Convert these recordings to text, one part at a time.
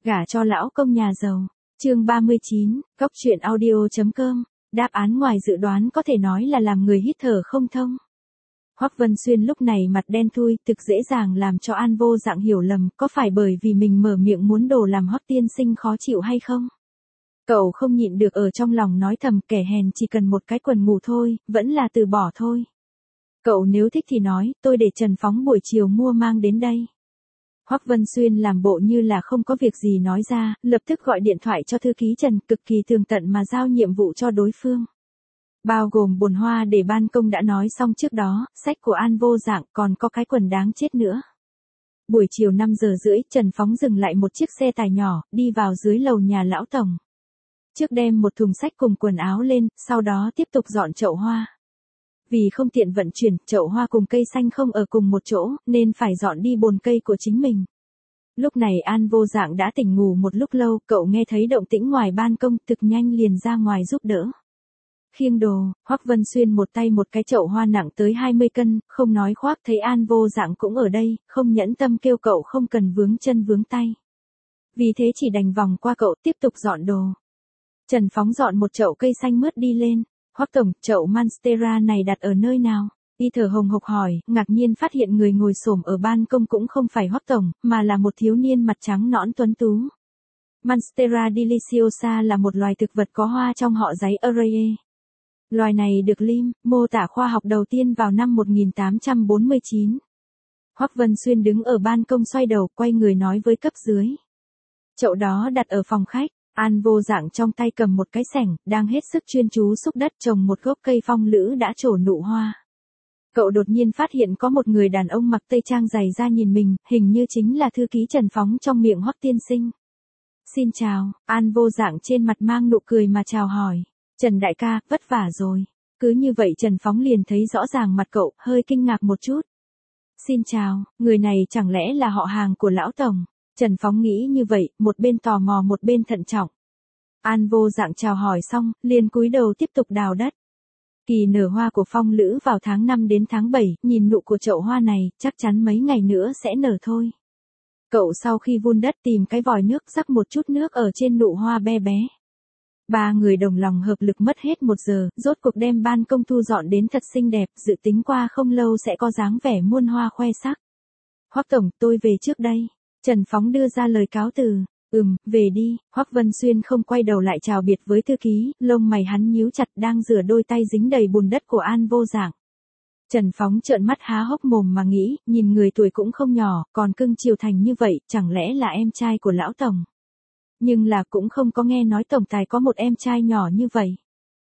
Gả cho lão công nhà giàu. Chương 39, Góc truyện audio.com. Đáp án ngoài dự đoán có thể nói là làm người hít thở không thông. Hoắc Vân Xuyên lúc này mặt đen thui, thực dễ dàng làm cho An Vô Dạng hiểu lầm, có phải bởi vì mình mở miệng muốn đồ làm Hoắc tiên sinh khó chịu hay không? Cậu không nhịn được ở trong lòng nói thầm, kẻ hèn chỉ cần một cái quần ngủ thôi, vẫn là từ bỏ thôi. Cậu nếu thích thì nói, tôi để Trần Phóng buổi chiều mua mang đến đây. Hoắc Vân Xuyên làm bộ như là không có việc gì nói ra, lập tức gọi điện thoại cho thư ký Trần, cực kỳ tường tận mà giao nhiệm vụ cho đối phương. Bao gồm bồn hoa để ban công đã nói xong trước đó, sách của An Vô Dạng, còn có cái quần đáng chết nữa. Buổi chiều 5 giờ rưỡi, Trần Phóng dừng lại một chiếc xe tải nhỏ, đi vào dưới lầu nhà lão tổng. Trước đem một thùng sách cùng quần áo lên, sau đó tiếp tục dọn chậu hoa. Vì không tiện vận chuyển, chậu hoa cùng cây xanh không ở cùng một chỗ, nên phải dọn đi bồn cây của chính mình. Lúc này An Vô Dạng đã tỉnh ngủ một lúc lâu, cậu nghe thấy động tĩnh ngoài ban công, thực nhanh liền ra ngoài giúp đỡ. Khiêng đồ, Hoắc Vân Xuyên một tay một cái chậu hoa nặng tới 20 cân, không nói khoác, thấy An Vô Dạng cũng ở đây, không nhẫn tâm kêu cậu không cần vướng chân vướng tay. Vì thế chỉ đành vòng qua cậu tiếp tục dọn đồ. Trần Phóng dọn một chậu cây xanh mướt đi lên. Hoắc tổng, chậu Monstera này đặt ở nơi nào? Y thở hồng hộc hỏi, ngạc nhiên phát hiện người ngồi xổm ở ban công cũng không phải Hoắc tổng, mà là một thiếu niên mặt trắng nõn tuấn tú. Monstera deliciosa là một loài thực vật có hoa trong họ giấy Arae. Loài này được Lim mô tả khoa học đầu tiên vào năm 1849. Hoắc Vân Xuyên đứng ở ban công xoay đầu, quay người nói với cấp dưới. Chậu đó đặt ở phòng khách. An Vô Dạng trong tay cầm một cái xẻng, đang hết sức chuyên chú xúc đất trồng một gốc cây phong lữ đã trổ nụ hoa. Cậu đột nhiên phát hiện có một người đàn ông mặc tây trang dày ra nhìn mình, hình như chính là thư ký Trần Phóng trong miệng Hoắc tiên sinh. Xin chào, An Vô Dạng trên mặt mang nụ cười mà chào hỏi. Trần đại ca, vất vả rồi. Cứ như vậy Trần Phóng liền thấy rõ ràng mặt cậu, hơi kinh ngạc một chút. Xin chào, người này chẳng lẽ là họ hàng của lão tổng? Trần Phóng nghĩ như vậy, một bên tò mò một bên thận trọng. An Vô Dạng chào hỏi xong, liền cúi đầu tiếp tục đào đất. Kỳ nở hoa của phong lữ vào tháng 5 đến tháng 7, nhìn nụ của chậu hoa này, chắc chắn mấy ngày nữa sẽ nở thôi. Cậu sau khi vun đất tìm cái vòi nước rắc một chút nước ở trên nụ hoa bé bé. Ba người đồng lòng hợp lực mất hết 1 giờ, rốt cuộc đem ban công thu dọn đến thật xinh đẹp, dự tính qua không lâu sẽ có dáng vẻ muôn hoa khoe sắc. Hoắc tổng, tôi về trước đây. Trần Phóng đưa ra lời cáo từ. Về đi. Hoắc Vân Xuyên không quay đầu lại chào biệt với thư ký, lông mày hắn nhíu chặt, đang rửa đôi tay dính đầy bùn đất của An Vô Dạng. Trần Phóng trợn mắt há hốc mồm mà nghĩ, nhìn người tuổi cũng không nhỏ, còn cưng chiều thành như vậy, chẳng lẽ là em trai của lão tổng? Nhưng là cũng không có nghe nói tổng tài có một em trai nhỏ như vậy.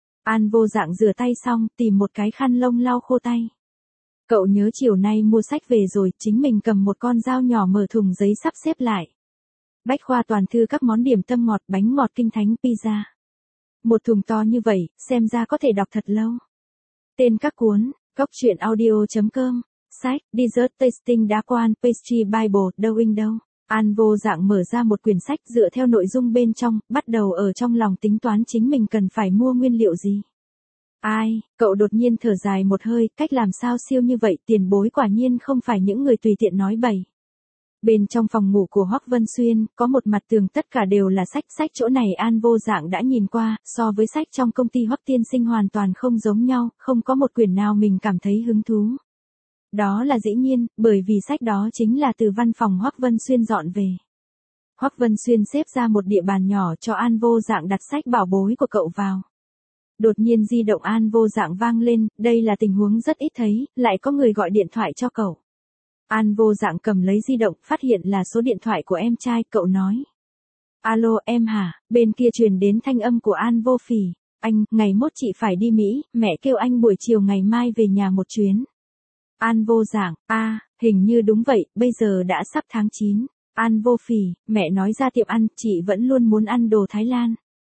An Vô Dạng rửa tay xong, tìm một cái khăn lông lau khô tay. Cậu nhớ chiều nay mua sách về rồi, chính mình cầm một con dao nhỏ mở thùng giấy sắp xếp lại. Bách khoa toàn thư các món điểm tâm ngọt, bánh ngọt kinh thánh, pizza. Một thùng to như vậy, xem ra có thể đọc thật lâu. Tên các cuốn, Góc truyện audio.com, sách, Dessert Tasting Đá Quan, Pastry Bible, đâu in đâu. An Vô Dạng mở ra một quyển sách dựa theo nội dung bên trong, bắt đầu ở trong lòng tính toán chính mình cần phải mua nguyên liệu gì. Ai, cậu đột nhiên thở dài một hơi, cách làm sao siêu như vậy, tiền bối quả nhiên không phải những người tùy tiện nói bậy. Bên trong phòng ngủ của Hoắc Vân Xuyên, có một mặt tường tất cả đều là sách chỗ này An Vô Dạng đã nhìn qua, so với sách trong công ty Hoắc tiên sinh hoàn toàn không giống nhau, không có một quyển nào mình cảm thấy hứng thú. Đó là dĩ nhiên, bởi vì sách đó chính là từ văn phòng Hoắc Vân Xuyên dọn về. Hoắc Vân Xuyên xếp ra một địa bàn nhỏ cho An Vô Dạng đặt sách bảo bối của cậu vào. Đột nhiên di động An Vô Dạng vang lên, đây là tình huống rất ít thấy, lại có người gọi điện thoại cho cậu. An Vô Dạng cầm lấy di động, phát hiện là số điện thoại của em trai, cậu nói. Alo, em hả? Bên kia truyền đến thanh âm của An Vô Phỉ. Anh, ngày mốt chị phải đi Mỹ, mẹ kêu anh buổi chiều ngày mai về nhà một chuyến. An Vô Dạng, hình như đúng vậy, bây giờ đã sắp tháng 9. An Vô Phỉ, mẹ nói ra tiệm ăn, chị vẫn luôn muốn ăn đồ Thái Lan.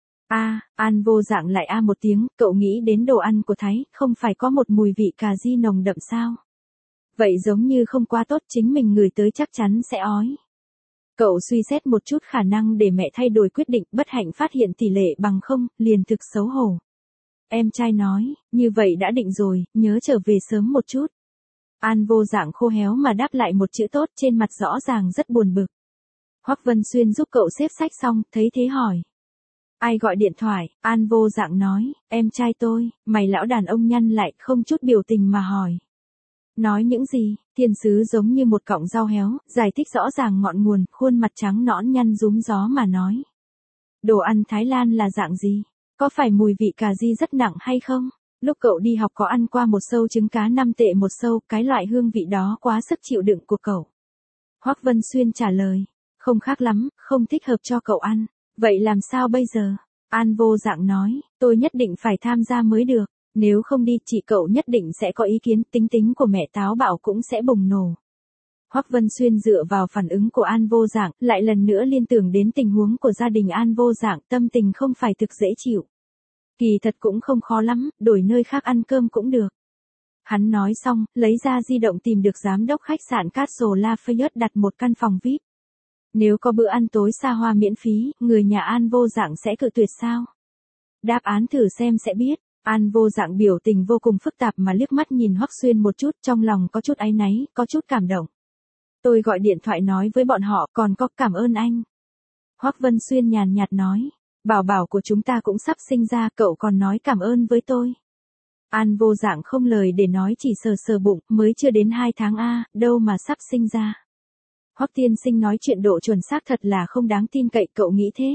An Vô Dạng lại một tiếng, cậu nghĩ đến đồ ăn của Thái, không phải có một mùi vị cà ri nồng đậm sao? Vậy giống như không quá tốt, chính mình ngửi tới chắc chắn sẽ ói. Cậu suy xét một chút khả năng để mẹ thay đổi quyết định, bất hạnh phát hiện tỷ lệ bằng không, liền thực xấu hổ. Em trai nói, như vậy đã định rồi, nhớ trở về sớm một chút. An Vô Dạng khô héo mà đáp lại một chữ tốt, trên mặt rõ ràng rất buồn bực. Hoắc Vân Xuyên giúp cậu xếp sách xong, thấy thế hỏi. Ai gọi điện thoại? An vô dạng nói, em trai tôi. Mày lão đàn ông nhăn lại, không chút biểu tình mà hỏi. Nói những gì? Thiên sứ giống như một cọng rau héo, giải thích rõ ràng ngọn nguồn, khuôn mặt trắng nõn nhăn rúm gió mà nói. Đồ ăn Thái Lan là dạng gì? Có phải mùi vị cà ri rất nặng hay không? Lúc cậu đi học có ăn qua một sâu trứng cá 5 tệ một sâu, cái loại hương vị đó quá sức chịu đựng của cậu. Hoắc Vân Xuyên trả lời, không khác lắm, không thích hợp cho cậu ăn. Vậy làm sao bây giờ? An vô dạng nói, tôi nhất định phải tham gia mới được. Nếu không đi, chị cậu nhất định sẽ có ý kiến, tính tính của mẹ táo bạo cũng sẽ bùng nổ. Hoắc Vân Xuyên dựa vào phản ứng của An vô dạng, lại lần nữa liên tưởng đến tình huống của gia đình An vô dạng, tâm tình không phải thực dễ chịu. Kỳ thật cũng không khó lắm, đổi nơi khác ăn cơm cũng được. Hắn nói xong, lấy ra di động tìm được giám đốc khách sạn Castle Lafayette đặt một căn phòng VIP. Nếu có bữa ăn tối xa hoa miễn phí, người nhà An vô dạng sẽ cự tuyệt sao? Đáp án thử xem sẽ biết. An vô dạng biểu tình vô cùng phức tạp mà liếc mắt nhìn Hoắc Xuyên một chút, trong lòng có chút áy náy, có chút cảm động. Tôi gọi điện thoại nói với bọn họ, còn có cảm ơn anh. Hoắc Vân Xuyên nhàn nhạt nói, bảo bảo của chúng ta cũng sắp sinh ra, cậu còn nói cảm ơn với tôi. An vô dạng không lời để nói, chỉ sờ sờ bụng, mới chưa đến 2 tháng a, đâu mà sắp sinh ra. Hoắc tiên sinh nói chuyện độ chuẩn xác thật là không đáng tin cậy, cậu nghĩ thế?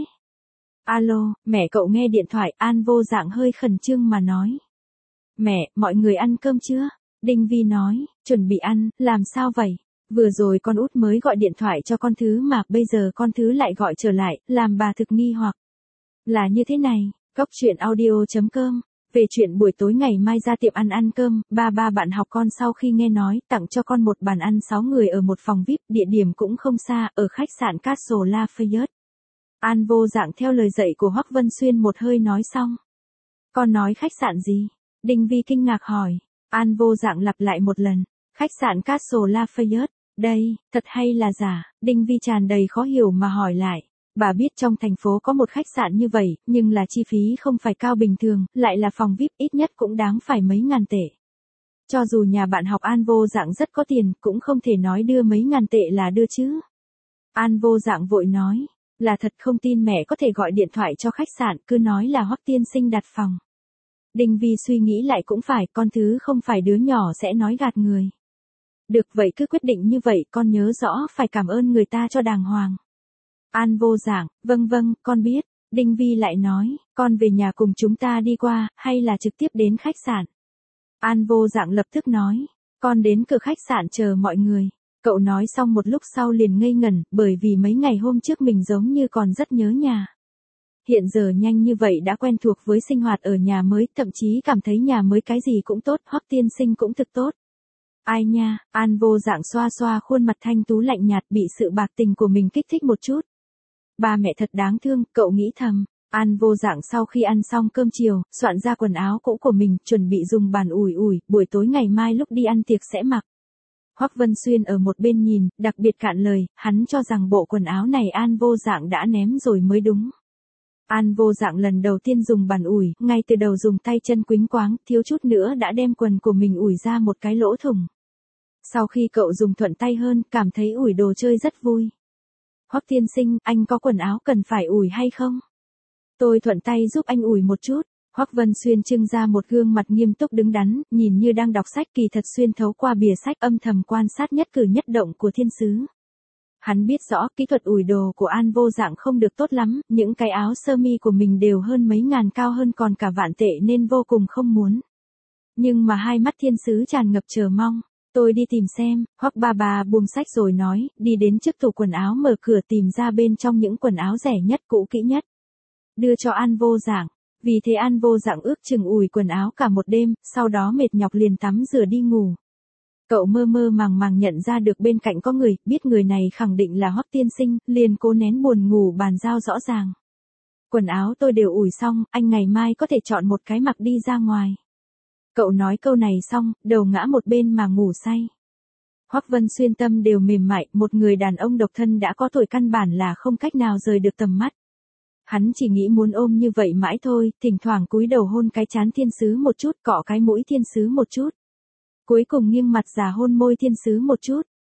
Alo, mẹ cậu nghe điện thoại, An vô dạng hơi khẩn trương mà nói. Mẹ, mọi người ăn cơm chưa? Đinh Vi nói, chuẩn bị ăn, làm sao vậy? Vừa rồi con út mới gọi điện thoại cho con Thứ mà, bây giờ con Thứ lại gọi trở lại, làm bà thực nghi hoặc. Là như thế này, coctruyện.audio.com. Về chuyện buổi tối ngày mai ra tiệm ăn cơm, ba bạn học con sau khi nghe nói, tặng cho con một bàn ăn 6 người ở một phòng VIP, địa điểm cũng không xa, ở khách sạn Castle Lafayette. An vô dạng theo lời dạy của Hoắc Vân Xuyên một hơi nói xong. Con nói khách sạn gì? Đinh Vi kinh ngạc hỏi. An vô dạng lặp lại một lần. Khách sạn Castle Lafayette. Đây, thật hay là giả? Đinh Vi tràn đầy khó hiểu mà hỏi lại. Bà biết trong thành phố có một khách sạn như vậy, nhưng là chi phí không phải cao bình thường, lại là phòng VIP, ít nhất cũng đáng phải mấy ngàn tệ. Cho dù nhà bạn học An vô dạng rất có tiền, cũng không thể nói đưa mấy ngàn tệ là đưa chứ. An vô dạng vội nói. Là thật, không tin mẹ có thể gọi điện thoại cho khách sạn, cứ nói là Hoắc tiên sinh đặt phòng. Đinh Vi suy nghĩ lại cũng phải, con Thứ không phải đứa nhỏ sẽ nói gạt người. Được vậy cứ quyết định như vậy, con nhớ rõ phải cảm ơn người ta cho đàng hoàng. An vô dạng, vâng, con biết. Đinh Vi lại nói, con về nhà cùng chúng ta đi qua, hay là trực tiếp đến khách sạn? An vô dạng lập tức nói, con đến cửa khách sạn chờ mọi người. Cậu nói xong một lúc sau liền ngây ngẩn, bởi vì mấy ngày hôm trước mình giống như còn rất nhớ nhà. Hiện giờ nhanh như vậy đã quen thuộc với sinh hoạt ở nhà mới, thậm chí cảm thấy nhà mới cái gì cũng tốt, Hoắc tiên sinh cũng thực tốt. Ai nha, An vô dạng xoa xoa khuôn mặt thanh tú lạnh nhạt, bị sự bạc tình của mình kích thích một chút. Ba mẹ thật đáng thương, cậu nghĩ thầm. An vô dạng sau khi ăn xong cơm chiều, soạn ra quần áo cũ của mình, chuẩn bị dùng bàn ủi, buổi tối ngày mai lúc đi ăn tiệc sẽ mặc. Hoắc Vân Xuyên ở một bên nhìn, đặc biệt cạn lời, hắn cho rằng bộ quần áo này An vô dạng đã ném rồi mới đúng. An vô dạng lần đầu tiên dùng bàn ủi, ngay từ đầu dùng tay chân quýnh quáng, thiếu chút nữa đã đem quần của mình ủi ra một cái lỗ thủng. Sau khi cậu dùng thuận tay hơn, cảm thấy ủi đồ chơi rất vui. Hoắc tiên sinh, anh có quần áo cần phải ủi hay không? Tôi thuận tay giúp anh ủi một chút. Hoắc Vân Xuyên trưng ra một gương mặt nghiêm túc đứng đắn, nhìn như đang đọc sách, kỳ thật xuyên thấu qua bìa sách âm thầm quan sát nhất cử nhất động của thiên sứ. Hắn biết rõ kỹ thuật ủi đồ của An vô dạng không được tốt lắm, những cái áo sơ mi của mình đều hơn mấy ngàn, cao hơn còn cả vạn tệ nên vô cùng không muốn. Nhưng mà hai mắt thiên sứ tràn ngập chờ mong. Tôi đi tìm xem. Hoắc bà buông sách rồi nói, đi đến trước tủ quần áo mở cửa tìm ra bên trong những quần áo rẻ nhất, cũ kỹ nhất. Đưa cho An vô dạng. Vì thế An vô dạng ước chừng ủi quần áo cả một đêm, sau đó mệt nhọc liền tắm rửa đi ngủ. Cậu mơ màng nhận ra được bên cạnh có người, biết người này khẳng định là Hoắc tiên sinh, liền cố nén buồn ngủ bàn giao rõ ràng. Quần áo tôi đều ủi xong, anh ngày mai có thể chọn một cái mặc đi ra ngoài. Cậu nói câu này xong, đầu ngã một bên mà ngủ say. Hoắc Vân Xuyên tâm đều mềm mại, một người đàn ông độc thân đã có tuổi căn bản là không cách nào rời được tầm mắt. Hắn chỉ nghĩ muốn ôm như vậy mãi thôi, thỉnh thoảng cúi đầu hôn cái trán thiên sứ một chút, cọ cái mũi thiên sứ một chút. Cuối cùng nghiêng mặt già hôn môi thiên sứ một chút.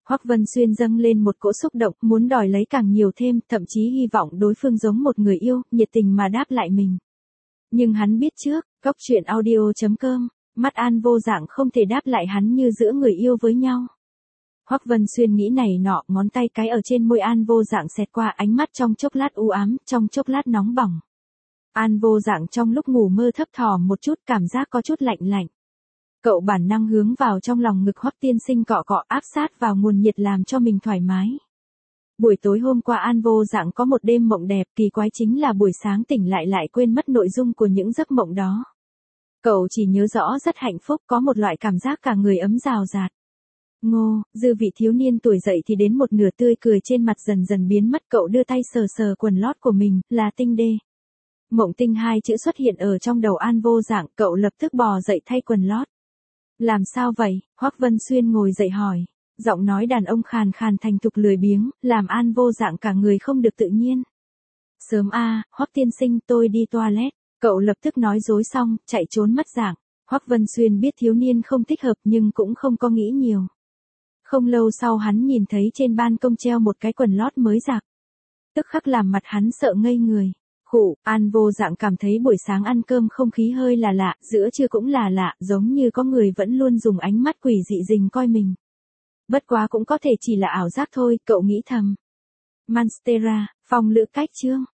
Hoắc Vân Xuyên dâng lên một cỗ xúc động, muốn đòi lấy càng nhiều thêm, thậm chí hy vọng đối phương giống một người yêu, nhiệt tình mà đáp lại mình. Nhưng hắn biết trước, Cốc Truyện Audio.com, mắt An Vô Dạng không thể đáp lại hắn như giữa người yêu với nhau. Hoắc Vân Xuyên nghĩ này nọ, ngón tay cái ở trên môi An Vô Dạng xẹt qua, ánh mắt trong chốc lát u ám, trong chốc lát nóng bỏng. An Vô Dạng trong lúc ngủ mơ thấp thỏm một chút, cảm giác có chút lạnh lạnh. Cậu bản năng hướng vào trong lòng ngực Hoắc tiên sinh cọ cọ, áp sát vào nguồn nhiệt làm cho mình thoải mái. Buổi tối hôm qua An Vô Dạng có một đêm mộng đẹp, kỳ quái chính là buổi sáng tỉnh lại quên mất nội dung của những giấc mộng đó. Cậu chỉ nhớ rõ rất hạnh phúc, có một loại cảm giác cả người ấm rào rạt. Ngô, dư vị thiếu niên tuổi dậy thì đến một nửa tươi cười trên mặt dần dần biến mất, cậu đưa tay sờ sờ quần lót của mình, là tinh đê. Mộng tinh hai chữ xuất hiện ở trong đầu An Vô Dạng, cậu lập tức bò dậy thay quần lót. Làm sao vậy? Hoắc Vân Xuyên ngồi dậy hỏi. Giọng nói đàn ông khàn khàn thành thục lười biếng, làm An Vô Dạng cả người không được tự nhiên. Sớm a, Hoắc tiên sinh, tôi đi toilet. Cậu lập tức nói dối xong, chạy trốn mất dạng. Hoắc Vân Xuyên biết thiếu niên không thích hợp nhưng cũng không có nghĩ nhiều. Không lâu sau hắn nhìn thấy trên ban công treo một cái quần lót mới giặt. Tức khắc làm mặt hắn sợ ngây người. Khụ, An Vô Dạng cảm thấy buổi sáng ăn cơm không khí hơi là lạ, giữa trưa cũng là lạ, giống như có người vẫn luôn dùng ánh mắt quỷ dị rình coi mình. Bất quá cũng có thể chỉ là ảo giác thôi, cậu nghĩ thầm. Monstera, phong lữ cách chương.